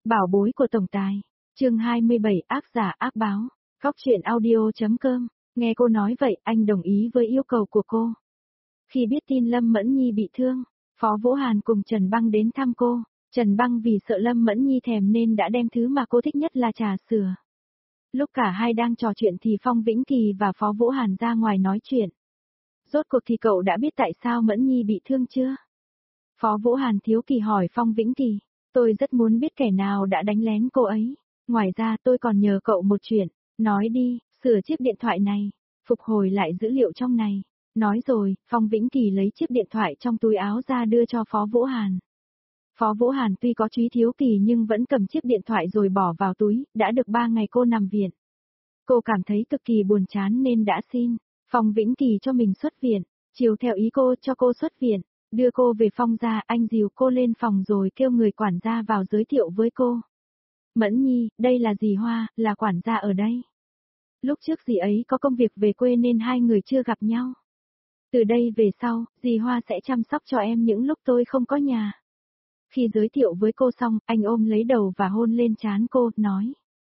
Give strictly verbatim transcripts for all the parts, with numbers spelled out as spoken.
Bảo bối của tổng tài. Chương hai mươi bảy ác giả ác báo. Góc truyện audio.com. Nghe cô nói vậy, anh đồng ý với yêu cầu của cô. Khi biết tin Lâm Mẫn Nhi bị thương, Phó Vũ Hàn cùng Trần Băng đến thăm cô. Trần Băng vì sợ Lâm Mẫn Nhi thèm nên đã đem thứ mà cô thích nhất là trà sữa. Lúc cả hai đang trò chuyện thì Phong Vĩnh Kỳ và Phó Vũ Hàn ra ngoài nói chuyện. Rốt cuộc thì cậu đã biết tại sao Mẫn Nhi bị thương chưa? Phó Vũ Hàn thiếu kỳ hỏi Phong Vĩnh Kỳ. Tôi rất muốn biết kẻ nào đã đánh lén cô ấy. Ngoài ra tôi còn nhờ cậu một chuyện. Nói đi, sửa chiếc điện thoại này. Phục hồi lại dữ liệu trong này. Nói rồi, Phong Vĩnh Kỳ lấy chiếc điện thoại trong túi áo ra đưa cho Phó Vũ Hàn. Phó Vũ Hàn tuy có trí thiếu kỳ nhưng vẫn cầm chiếc điện thoại rồi bỏ vào túi. Đã được ba ngày cô nằm viện. Cô cảm thấy cực kỳ buồn chán nên đã xin Phong Vĩnh Kỳ cho mình xuất viện. Chiều theo ý cô cho cô xuất viện. Đưa cô về Phong gia, anh dìu cô lên phòng rồi kêu người quản gia vào giới thiệu với cô. Mẫn Nhi, đây là dì Hoa, là quản gia ở đây. Lúc trước dì ấy có công việc về quê nên hai người chưa gặp nhau. Từ đây về sau, dì Hoa sẽ chăm sóc cho em những lúc tôi không có nhà. Khi giới thiệu với cô xong, anh ôm lấy đầu và hôn lên trán cô, nói.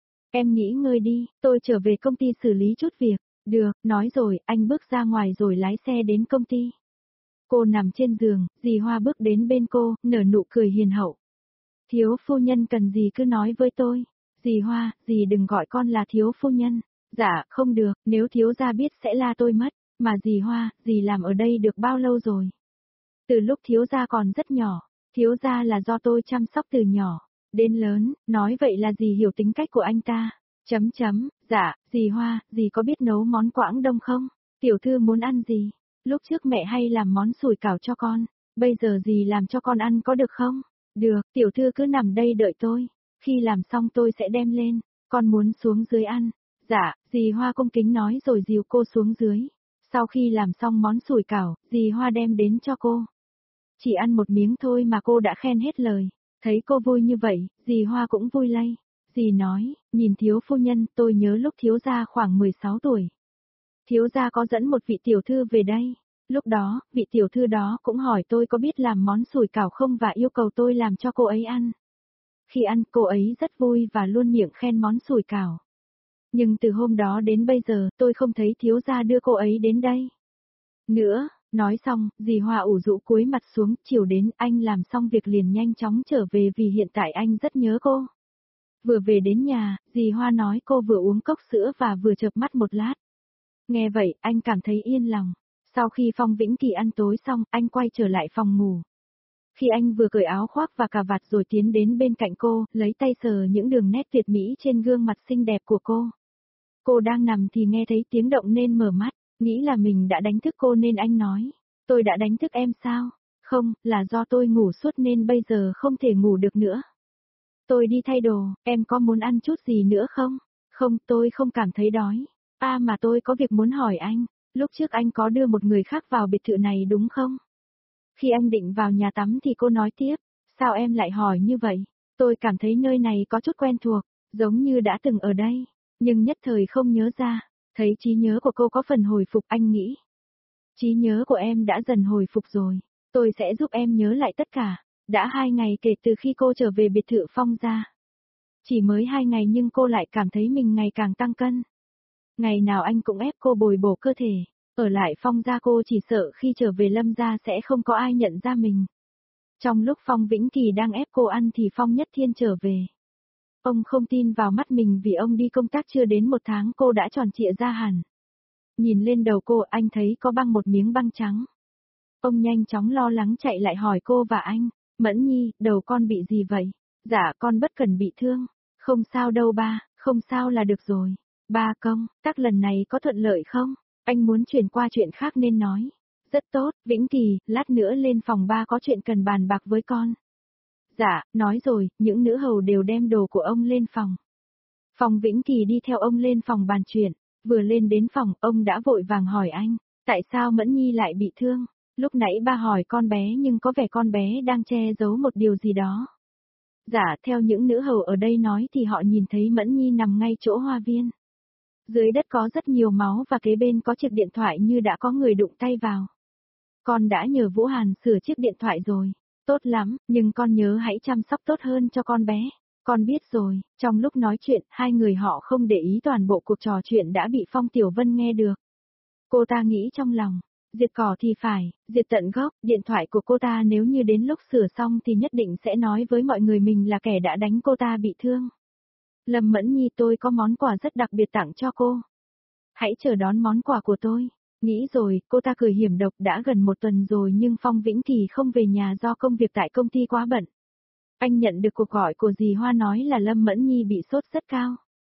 Em nghỉ ngơi đi, tôi trở về công ty xử lý chút việc. Được, nói rồi, anh bước ra ngoài rồi lái xe đến công ty. Cô nằm trên giường, dì Hoa bước đến bên cô, nở nụ cười hiền hậu. Thiếu phu nhân cần gì cứ nói với tôi. Dì Hoa, dì đừng gọi con là thiếu phu nhân. Dạ, không được, nếu thiếu gia biết sẽ la tôi mất. Mà dì Hoa, dì làm ở đây được bao lâu rồi? Từ lúc thiếu gia còn rất nhỏ, thiếu gia là do tôi chăm sóc từ nhỏ đến lớn, nói vậy là dì hiểu tính cách của anh ta. Chấm chấm, dạ, dì Hoa, dì có biết nấu món Quảng Đông không? Tiểu thư muốn ăn gì? Lúc trước mẹ hay làm món sủi cảo cho con, bây giờ dì làm cho con ăn có được không? Được, tiểu thư cứ nằm đây đợi tôi, khi làm xong tôi sẽ đem lên, con muốn xuống dưới ăn. Dạ, dì Hoa cung kính nói rồi dìu cô xuống dưới. Sau khi làm xong món sủi cảo, dì Hoa đem đến cho cô. Chỉ ăn một miếng thôi mà cô đã khen hết lời, thấy cô vui như vậy, dì Hoa cũng vui lây. Dì nói, nhìn thiếu phu nhân, tôi nhớ lúc thiếu gia khoảng mười sáu tuổi. Thiếu gia có dẫn một vị tiểu thư về đây. Lúc đó, vị tiểu thư đó cũng hỏi tôi có biết làm món sủi cảo không và yêu cầu tôi làm cho cô ấy ăn. Khi ăn, cô ấy rất vui và luôn miệng khen món sủi cảo. Nhưng từ hôm đó đến bây giờ, tôi không thấy thiếu gia đưa cô ấy đến đây nữa. Nói xong, dì Hoa ủ rũ cúi mặt xuống, chiều đến, anh làm xong việc liền nhanh chóng trở về vì hiện tại anh rất nhớ cô. Vừa về đến nhà, dì Hoa nói cô vừa uống cốc sữa và vừa chợp mắt một lát. Nghe vậy, anh cảm thấy yên lòng. Sau khi Phong Vĩnh Kỳ ăn tối xong, anh quay trở lại phòng ngủ. Khi anh vừa cởi áo khoác và cà vạt rồi tiến đến bên cạnh cô, lấy tay sờ những đường nét tuyệt mỹ trên gương mặt xinh đẹp của cô. Cô đang nằm thì nghe thấy tiếng động nên mở mắt, nghĩ là mình đã đánh thức cô nên anh nói. Tôi đã đánh thức em sao? Không, là do tôi ngủ suốt nên bây giờ không thể ngủ được nữa. Tôi đi thay đồ, em có muốn ăn chút gì nữa không? Không, tôi không cảm thấy đói. À mà tôi có việc muốn hỏi anh, lúc trước anh có đưa một người khác vào biệt thự này đúng không? Khi anh định vào nhà tắm thì cô nói tiếp, sao em lại hỏi như vậy? Tôi cảm thấy nơi này có chút quen thuộc, giống như đã từng ở đây, nhưng nhất thời không nhớ ra. Thấy trí nhớ của cô có phần hồi phục, anh nghĩ. Trí nhớ của em đã dần hồi phục rồi, tôi sẽ giúp em nhớ lại tất cả. Đã hai ngày kể từ khi cô trở về biệt thự Phong gia. Chỉ mới hai ngày nhưng cô lại cảm thấy mình ngày càng tăng cân. Ngày nào anh cũng ép cô bồi bổ cơ thể, ở lại Phong gia cô chỉ sợ khi trở về Lâm gia sẽ không có ai nhận ra mình. Trong lúc Phong Vĩnh Kỳ đang ép cô ăn thì Phong Nhất Thiên trở về. Ông không tin vào mắt mình vì ông đi công tác chưa đến một tháng cô đã tròn trịa ra hẳn. Nhìn lên đầu cô anh thấy có băng một miếng băng trắng. Ông nhanh chóng lo lắng chạy lại hỏi cô và anh, Mẫn Nhi, đầu con bị gì vậy? Dạ con bất cần bị thương. Không sao đâu ba, không sao là được rồi. Ba công, tác lần này có thuận lợi không? Anh muốn chuyển qua chuyện khác nên nói. Rất tốt, Vĩnh Kỳ, lát nữa lên phòng ba có chuyện cần bàn bạc với con. Dạ, nói rồi, những nữ hầu đều đem đồ của ông lên phòng. Phong Vĩnh Kỳ đi theo ông lên phòng bàn chuyện, vừa lên đến phòng, ông đã vội vàng hỏi anh, tại sao Mẫn Nhi lại bị thương? Lúc nãy ba hỏi con bé nhưng có vẻ con bé đang che giấu một điều gì đó. Dạ, theo những nữ hầu ở đây nói thì họ nhìn thấy Mẫn Nhi nằm ngay chỗ hoa viên. Dưới đất có rất nhiều máu và kế bên có chiếc điện thoại như đã có người đụng tay vào. Con đã nhờ Vũ Hàn sửa chiếc điện thoại rồi. Tốt lắm, nhưng con nhớ hãy chăm sóc tốt hơn cho con bé. Con biết rồi, trong lúc nói chuyện, hai người họ không để ý toàn bộ cuộc trò chuyện đã bị Phong Tiểu Vân nghe được. Cô ta nghĩ trong lòng, diệt cỏ thì phải, diệt tận gốc, điện thoại của cô ta nếu như đến lúc sửa xong thì nhất định sẽ nói với mọi người mình là kẻ đã đánh cô ta bị thương. Lâm Mẫn Nhi, tôi có món quà rất đặc biệt tặng cho cô. Hãy chờ đón món quà của tôi. Nghĩ rồi, cô ta cười hiểm độc, đã gần một tuần rồi nhưng Phong Vĩnh thì không về nhà do công việc tại công ty quá bận. Anh nhận được cuộc gọi của dì Hoa nói là Lâm Mẫn Nhi bị sốt rất cao.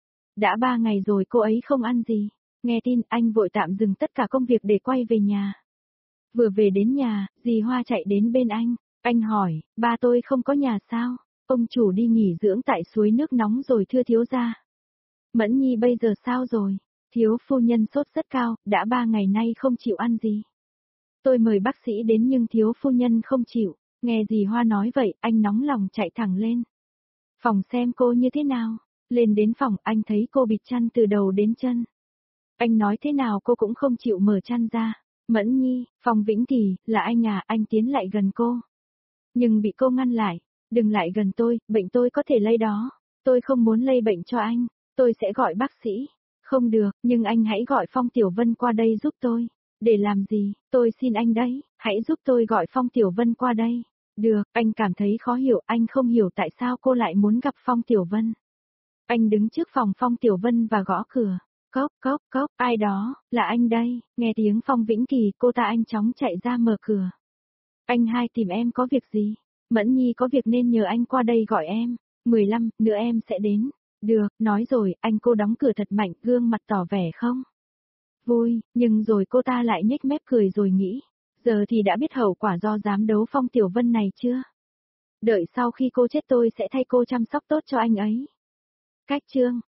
Đã ba ngày rồi cô ấy không ăn gì. Nghe tin, anh vội tạm dừng tất cả công việc để quay về nhà. Vừa về đến nhà, dì Hoa chạy đến bên anh. Anh hỏi, ba tôi không có nhà sao? Ông chủ đi nghỉ dưỡng tại suối nước nóng rồi thưa thiếu gia. Mẫn Nhi bây giờ sao rồi? Thiếu phu nhân sốt rất cao, đã ba ngày nay không chịu ăn gì. Tôi mời bác sĩ đến nhưng thiếu phu nhân không chịu. Nghe dì Hoa nói vậy, anh nóng lòng chạy thẳng lên phòng xem cô như thế nào. Lên đến phòng, anh thấy cô bịt chăn từ đầu đến chân. Anh nói thế nào cô cũng không chịu mở chăn ra. Mẫn Nhi, Phong Vĩnh thì, là anh à, anh tiến lại gần cô. Nhưng bị cô ngăn lại. Đừng lại gần tôi, bệnh tôi có thể lây đó. Tôi không muốn lây bệnh cho anh, tôi sẽ gọi bác sĩ. Không được, nhưng anh hãy gọi Phong Tiểu Vân qua đây giúp tôi. Để làm gì, tôi xin anh đấy, hãy giúp tôi gọi Phong Tiểu Vân qua đây. Được, anh cảm thấy khó hiểu, anh không hiểu tại sao cô lại muốn gặp Phong Tiểu Vân. Anh đứng trước phòng Phong Tiểu Vân và gõ cửa. Cốc, cốc, cốc, ai đó, là anh đây. Nghe tiếng Phong Vĩnh Kỳ, cô ta anh chóng chạy ra mở cửa. Anh hai tìm em có việc gì? Mẫn Nhi có việc nên nhờ anh qua đây gọi em. mười lăm, nữa em sẽ đến. Được, nói rồi, anh cô đóng cửa thật mạnh, gương mặt tỏ vẻ không vui, nhưng rồi cô ta lại nhếch mép cười rồi nghĩ. Giờ thì đã biết hậu quả do dám đấu Phong Tiểu Vân này chưa? Đợi sau khi cô chết tôi sẽ thay cô chăm sóc tốt cho anh ấy. Cách chương